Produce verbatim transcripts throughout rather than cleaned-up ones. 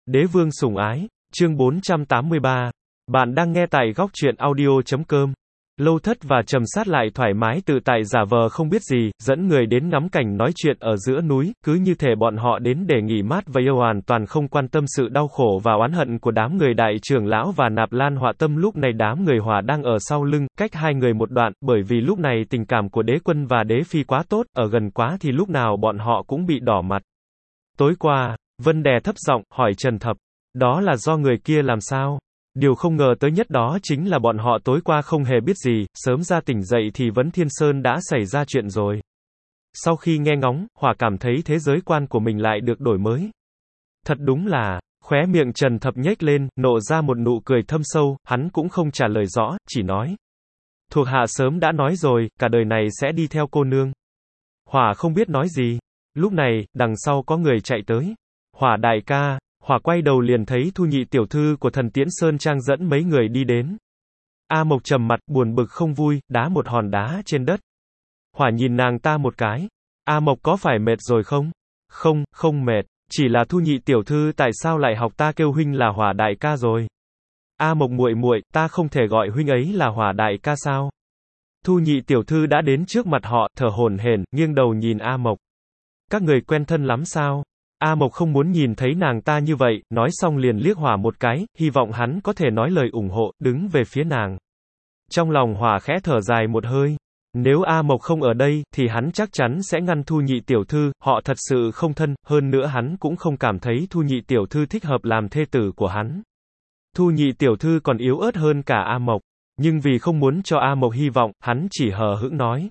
Đế vương sủng ái, chương bốn trăm tám mươi ba. Bạn đang nghe tại góc truyện audio chấm com. Lâu Thất và Trầm Sát lại thoải mái tự tại giả vờ không biết gì, dẫn người đến ngắm cảnh nói chuyện ở giữa núi, cứ như thể bọn họ đến để nghỉ mát và yêu hoàn toàn không quan tâm sự đau khổ và oán hận của đám người đại trưởng lão và Nạp Lan Họa Tâm. Lúc này đám người Hỏa đang ở sau lưng, cách hai người một đoạn, bởi vì lúc này tình cảm của đế quân và đế phi quá tốt, ở gần quá thì lúc nào bọn họ cũng bị đỏ mặt. Tối qua, Vân đè thấp giọng, hỏi Trần Thập, đó là do người kia làm sao? Điều không ngờ tới nhất đó chính là bọn họ tối qua không hề biết gì, sớm ra tỉnh dậy thì Vấn Thiên Sơn đã xảy ra chuyện rồi. Sau khi nghe ngóng, Hỏa cảm thấy thế giới quan của mình lại được đổi mới. Thật đúng là, khóe miệng Trần Thập nhếch lên, nộ ra một nụ cười thâm sâu, hắn cũng không trả lời rõ, chỉ nói. Thuộc hạ sớm đã nói rồi, cả đời này sẽ đi theo cô nương. Hỏa không biết nói gì. Lúc này, đằng sau có người chạy tới. Hỏa đại ca. Hỏa quay đầu liền thấy Thu nhị tiểu thư của Thần Tiễn Sơn Trang dẫn mấy người đi đến. A Mộc trầm mặt, buồn bực không vui, đá một hòn đá trên đất. Hỏa nhìn nàng ta một cái. A Mộc có phải mệt rồi không? Không, không mệt, chỉ là Thu nhị tiểu thư tại sao lại học ta kêu huynh là Hỏa đại ca rồi? A Mộc muội muội, ta không thể gọi huynh ấy là Hỏa đại ca sao? Thu nhị tiểu thư đã đến trước mặt họ, thở hổn hển, nghiêng đầu nhìn A Mộc. Các người quen thân lắm sao? A Mộc không muốn nhìn thấy nàng ta như vậy, nói xong liền liếc Hỏa một cái, hy vọng hắn có thể nói lời ủng hộ, đứng về phía nàng. Trong lòng Hỏa khẽ thở dài một hơi. Nếu A Mộc không ở đây, thì hắn chắc chắn sẽ ngăn Thu nhị tiểu thư, họ thật sự không thân, hơn nữa hắn cũng không cảm thấy Thu nhị tiểu thư thích hợp làm thê tử của hắn. Thu nhị tiểu thư còn yếu ớt hơn cả A Mộc, nhưng vì không muốn cho A Mộc hy vọng, hắn chỉ hờ hững nói.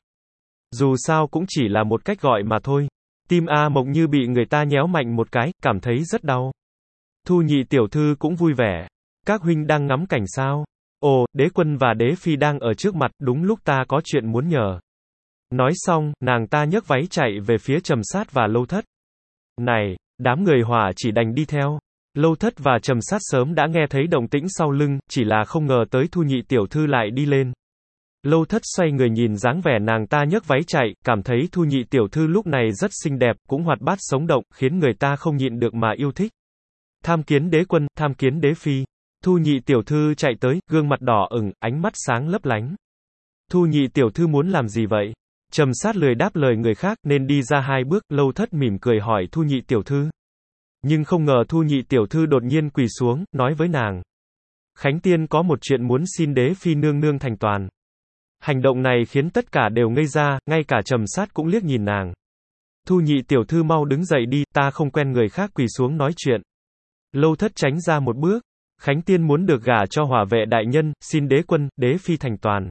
Dù sao cũng chỉ là một cách gọi mà thôi. Tim A Mộc như bị người ta nhéo mạnh một cái, cảm thấy rất đau. Thu nhị tiểu thư cũng vui vẻ. Các huynh đang ngắm cảnh sao? Ồ, đế quân và đế phi đang ở trước mặt, đúng lúc ta có chuyện muốn nhờ. Nói xong, nàng ta nhấc váy chạy về phía Trầm Sát và Lâu Thất. Này, đám người Hỏa chỉ đành đi theo. Lâu Thất và Trầm Sát sớm đã nghe thấy động tĩnh sau lưng, chỉ là không ngờ tới Thu nhị tiểu thư lại đi lên. Lâu Thất xoay người nhìn dáng vẻ nàng ta nhấc váy chạy, cảm thấy Thu nhị tiểu thư lúc này rất xinh đẹp, cũng hoạt bát sống động, khiến người ta không nhịn được mà yêu thích. Tham kiến đế quân, tham kiến đế phi. Thu nhị tiểu thư chạy tới, gương mặt đỏ ửng, ánh mắt sáng lấp lánh. Thu nhị tiểu thư muốn làm gì vậy? Trầm Sát lười đáp lời người khác, nên đi ra hai bước. Lâu Thất mỉm cười hỏi Thu nhị tiểu thư. Nhưng không ngờ Thu nhị tiểu thư đột nhiên quỳ xuống, nói với nàng. Khánh Tiên có một chuyện muốn xin đế phi nương nương thành toàn. Hành động này khiến tất cả đều ngây ra, ngay cả Trầm Sát cũng liếc nhìn nàng. Thu nhị tiểu thư mau đứng dậy đi, ta không quen người khác quỳ xuống nói chuyện. Lâu Thất tránh ra một bước. Khánh Tiên muốn được gả cho Hỏa vệ đại nhân, xin đế quân, đế phi thành toàn.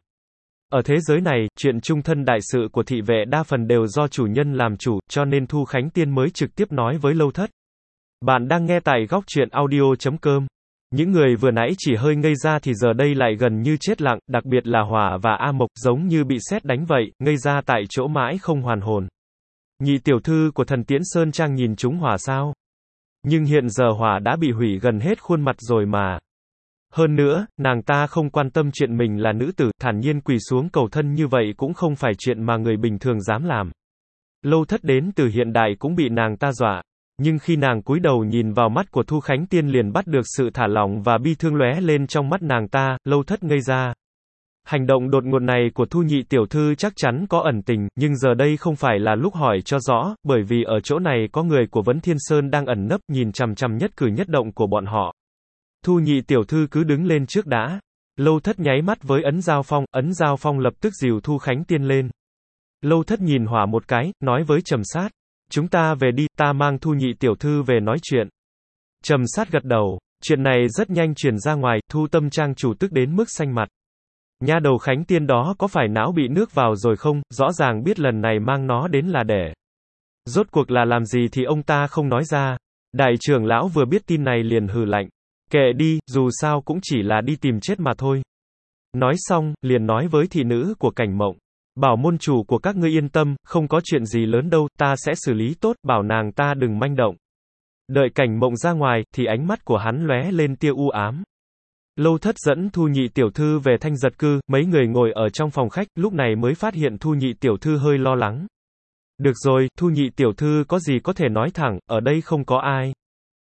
Ở thế giới này, chuyện chung thân đại sự của thị vệ đa phần đều do chủ nhân làm chủ, cho nên Thu Khánh Tiên mới trực tiếp nói với Lâu Thất. Bạn đang nghe tại góc truyện audio chấm com. Những người vừa nãy chỉ hơi ngây ra thì giờ đây lại gần như chết lặng, đặc biệt là Hỏa và A Mộc, giống như bị sét đánh vậy, ngây ra tại chỗ mãi không hoàn hồn. Nhị tiểu thư của Thần Tiễn Sơn Trang nhìn chúng Hỏa sao? Nhưng hiện giờ Hỏa đã bị hủy gần hết khuôn mặt rồi mà. Hơn nữa, nàng ta không quan tâm chuyện mình là nữ tử, thản nhiên quỳ xuống cầu thân như vậy cũng không phải chuyện mà người bình thường dám làm. Lâu Thất đến từ hiện đại cũng bị nàng ta dọa. Nhưng khi nàng cúi đầu nhìn vào mắt của Thu Khánh Tiên liền bắt được sự thả lỏng và bi thương lóe lên trong mắt nàng ta, Lâu Thất ngây ra. Hành động đột ngột này của Thu nhị tiểu thư chắc chắn có ẩn tình, nhưng giờ đây không phải là lúc hỏi cho rõ, bởi vì ở chỗ này có người của Vấn Thiên Sơn đang ẩn nấp nhìn chằm chằm nhất cử nhất động của bọn họ. Thu nhị tiểu thư cứ đứng lên trước đã. Lâu Thất nháy mắt với Ấn Giao Phong, Ấn Giao Phong lập tức dìu Thu Khánh Tiên lên. Lâu Thất nhìn Hỏa một cái, nói với Trầm Sát. Chúng ta về đi, ta mang Thu nhị tiểu thư về nói chuyện. Trầm Sát gật đầu, chuyện này rất nhanh truyền ra ngoài, Thu Tâm Trang chủ tức đến mức xanh mặt. Nha đầu Khánh Tiên đó có phải não bị nước vào rồi không, rõ ràng biết lần này mang nó đến là để. Rốt cuộc là làm gì thì ông ta không nói ra. Đại trưởng lão vừa biết tin này liền hừ lạnh. Kệ đi, dù sao cũng chỉ là đi tìm chết mà thôi. Nói xong, liền nói với thị nữ của Cảnh Mộng. Bảo môn chủ của các ngươi yên tâm, không có chuyện gì lớn đâu, ta sẽ xử lý tốt, bảo nàng ta đừng manh động. Đợi Cảnh Mộng ra ngoài, thì ánh mắt của hắn lóe lên tia u ám. Lâu Thất dẫn Thu nhị tiểu thư về Thanh Giật Cư, mấy người ngồi ở trong phòng khách, lúc này mới phát hiện Thu nhị tiểu thư hơi lo lắng. Được rồi, Thu nhị tiểu thư có gì có thể nói thẳng, ở đây không có ai.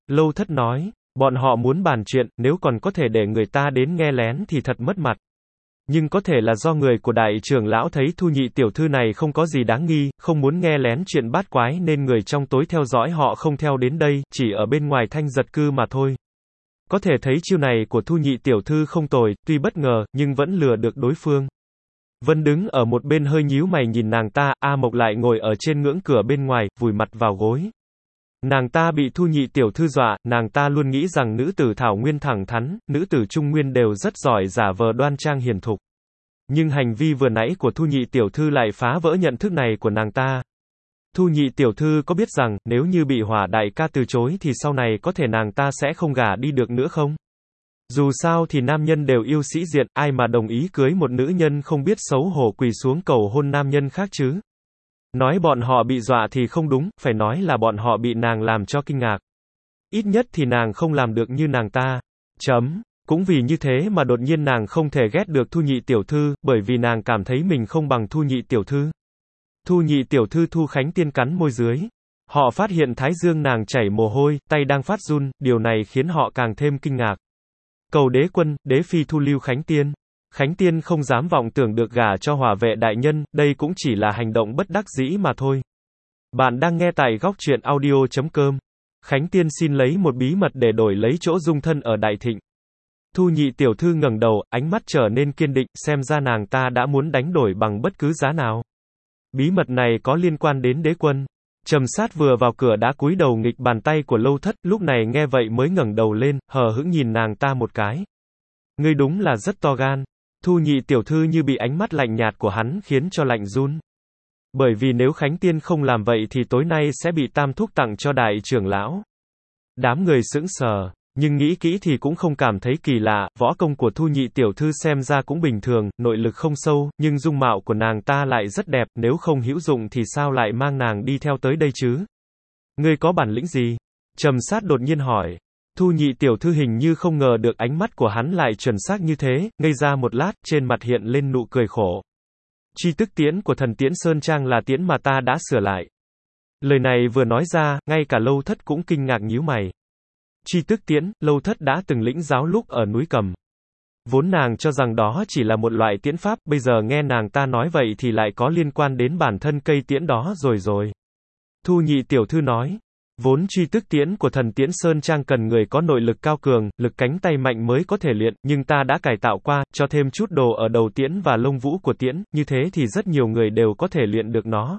Lâu Thất nói, bọn họ muốn bàn chuyện, nếu còn có thể để người ta đến nghe lén thì thật mất mặt. Nhưng có thể là do người của đại trưởng lão thấy Thu nhị tiểu thư này không có gì đáng nghi, không muốn nghe lén chuyện bát quái nên người trong tối theo dõi họ không theo đến đây, chỉ ở bên ngoài thanh giật cư mà thôi. Có thể thấy chiêu này của Thu nhị tiểu thư không tồi, tuy bất ngờ, nhưng vẫn lừa được đối phương. Vân đứng ở một bên hơi nhíu mày nhìn nàng ta, A Mộc lại ngồi ở trên ngưỡng cửa bên ngoài, vùi mặt vào gối. Nàng ta bị Thu nhị tiểu thư dọa, nàng ta luôn nghĩ rằng nữ tử Thảo Nguyên thẳng thắn, nữ tử Trung Nguyên đều rất giỏi giả vờ đoan trang hiền thục. Nhưng hành vi vừa nãy của Thu nhị tiểu thư lại phá vỡ nhận thức này của nàng ta. Thu nhị tiểu thư có biết rằng, nếu như bị Hỏa đại ca từ chối thì sau này có thể nàng ta sẽ không gả đi được nữa không? Dù sao thì nam nhân đều yêu sĩ diện, ai mà đồng ý cưới một nữ nhân không biết xấu hổ quỳ xuống cầu hôn nam nhân khác chứ? Nói bọn họ bị dọa thì không đúng, phải nói là bọn họ bị nàng làm cho kinh ngạc. Ít nhất thì nàng không làm được như nàng ta. Chấm. Cũng vì như thế mà đột nhiên nàng không thể ghét được Thu nhị tiểu thư, bởi vì nàng cảm thấy mình không bằng Thu nhị tiểu thư. Thu nhị tiểu thư Thu Khánh Tiên cắn môi dưới. Họ phát hiện thái dương nàng chảy mồ hôi, tay đang phát run, điều này khiến họ càng thêm kinh ngạc. Cầu đế quân, đế phi thu lưu Khánh Tiên. Khánh Tiên không dám vọng tưởng được gả cho Hỏa vệ đại nhân, đây cũng chỉ là hành động bất đắc dĩ mà thôi. Bạn đang nghe tại góc truyện audio chấm com. Khánh Tiên xin lấy một bí mật để đổi lấy chỗ dung thân ở Đại Thịnh. Thu nhị tiểu thư ngẩng đầu, ánh mắt trở nên kiên định, xem ra nàng ta đã muốn đánh đổi bằng bất cứ giá nào. Bí mật này có liên quan đến đế quân. Trầm Sát vừa vào cửa đã cúi đầu nghịch bàn tay của Lâu Thất, lúc này nghe vậy mới ngẩng đầu lên, hờ hững nhìn nàng ta một cái. Ngươi đúng là rất to gan. Thu nhị tiểu thư như bị ánh mắt lạnh nhạt của hắn khiến cho lạnh run. Bởi vì nếu Khánh Tiên không làm vậy thì tối nay sẽ bị tam thúc tặng cho đại trưởng lão. Đám người sững sờ, nhưng nghĩ kỹ thì cũng không cảm thấy kỳ lạ, võ công của Thu nhị tiểu thư xem ra cũng bình thường, nội lực không sâu, nhưng dung mạo của nàng ta lại rất đẹp, nếu không hữu dụng thì sao lại mang nàng đi theo tới đây chứ? Ngươi có bản lĩnh gì? Trầm Sát đột nhiên hỏi. Thu nhị tiểu thư hình như không ngờ được ánh mắt của hắn lại chuẩn xác như thế, ngây ra một lát, trên mặt hiện lên nụ cười khổ. Chi tức tiễn của thần Tiễn Sơn Trang là tiễn mà ta đã sửa lại. Lời này vừa nói ra, ngay cả Lâu Thất cũng kinh ngạc nhíu mày. Chi tức tiễn, Lâu Thất đã từng lĩnh giáo lúc ở núi Cầm. Vốn nàng cho rằng đó chỉ là một loại tiễn pháp, bây giờ nghe nàng ta nói vậy thì lại có liên quan đến bản thân cây tiễn đó rồi rồi. Thu nhị tiểu thư nói. Vốn truy tức tiễn của thần Tiễn Sơn Trang cần người có nội lực cao cường, lực cánh tay mạnh mới có thể luyện, nhưng ta đã cải tạo qua, cho thêm chút đồ ở đầu tiễn và lông vũ của tiễn, như thế thì rất nhiều người đều có thể luyện được nó.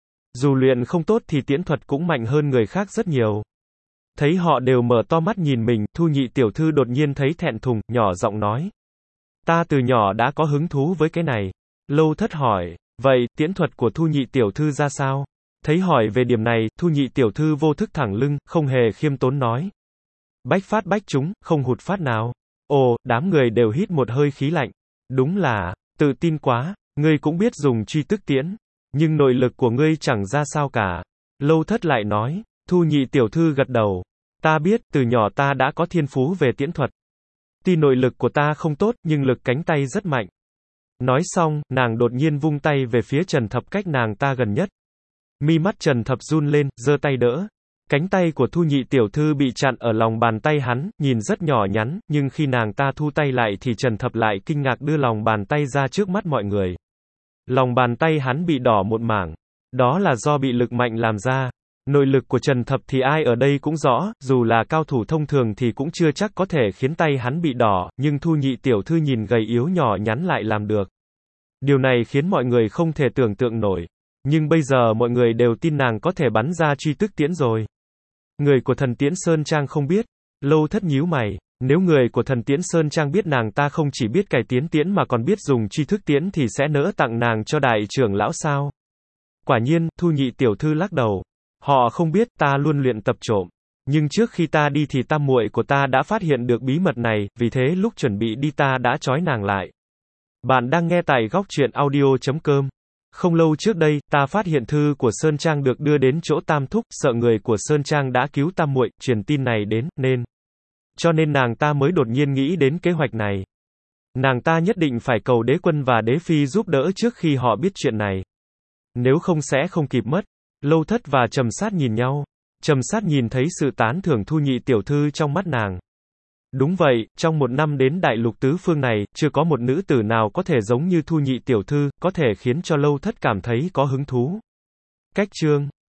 Dù luyện không tốt thì tiễn thuật cũng mạnh hơn người khác rất nhiều. Thấy họ đều mở to mắt nhìn mình, Thu nhị tiểu thư đột nhiên thấy thẹn thùng, nhỏ giọng nói. Ta từ nhỏ đã có hứng thú với cái này. Lâu Thất hỏi, vậy, tiễn thuật của Thu nhị tiểu thư ra sao? Thấy hỏi về điểm này, Thu nhị tiểu thư vô thức thẳng lưng, không hề khiêm tốn nói. Bách phát bách trúng, không hụt phát nào. Ồ, đám người đều hít một hơi khí lạnh. Đúng là, tự tin quá, ngươi cũng biết dùng truy tức tiễn. Nhưng nội lực của ngươi chẳng ra sao cả. Lâu Thất lại nói, Thu nhị tiểu thư gật đầu. Ta biết, từ nhỏ ta đã có thiên phú về tiễn thuật. Tuy nội lực của ta không tốt, nhưng lực cánh tay rất mạnh. Nói xong, nàng đột nhiên vung tay về phía Trần Thập cách nàng ta gần nhất. Mi mắt Trần Thập run lên, giơ tay đỡ. Cánh tay của Thu nhị tiểu thư bị chặn ở lòng bàn tay hắn, nhìn rất nhỏ nhắn, nhưng khi nàng ta thu tay lại thì Trần Thập lại kinh ngạc đưa lòng bàn tay ra trước mắt mọi người. Lòng bàn tay hắn bị đỏ một mảng. Đó là do bị lực mạnh làm ra. Nội lực của Trần Thập thì ai ở đây cũng rõ, dù là cao thủ thông thường thì cũng chưa chắc có thể khiến tay hắn bị đỏ, nhưng Thu nhị tiểu thư nhìn gầy yếu nhỏ nhắn lại làm được. Điều này khiến mọi người không thể tưởng tượng nổi. Nhưng bây giờ mọi người đều tin nàng có thể bắn ra truy tức tiễn rồi. Người của thần Tiễn Sơn Trang không biết. Lâu Thất nhíu mày. Nếu người của thần Tiễn Sơn Trang biết nàng ta không chỉ biết cải tiến tiễn mà còn biết dùng truy thức tiễn thì sẽ nỡ tặng nàng cho đại trưởng lão sao? Quả nhiên, Thu nhị tiểu thư lắc đầu. Họ không biết, ta luôn luyện tập trộm. Nhưng trước khi ta đi thì tam muội của ta đã phát hiện được bí mật này, vì thế lúc chuẩn bị đi ta đã trói nàng lại. Bạn đang nghe tại góc truyện audio chấm com. Không lâu trước đây, ta phát hiện thư của Sơn Trang được đưa đến chỗ Tam Thúc, sợ người của Sơn Trang đã cứu tam muội, truyền tin này đến, nên. Cho nên nàng ta mới đột nhiên nghĩ đến kế hoạch này. Nàng ta nhất định phải cầu đế quân và đế phi giúp đỡ trước khi họ biết chuyện này. Nếu không sẽ không kịp mất. Lâu Thất và Trầm Sát nhìn nhau. Trầm sát nhìn thấy sự tán thưởng Thu Nhị tiểu thư trong mắt nàng. Đúng vậy, trong một năm đến đại lục tứ phương này, chưa có một nữ tử nào có thể giống như Thu Nhị tiểu thư, có thể khiến cho Lâu Thất cảm thấy có hứng thú. Cách chương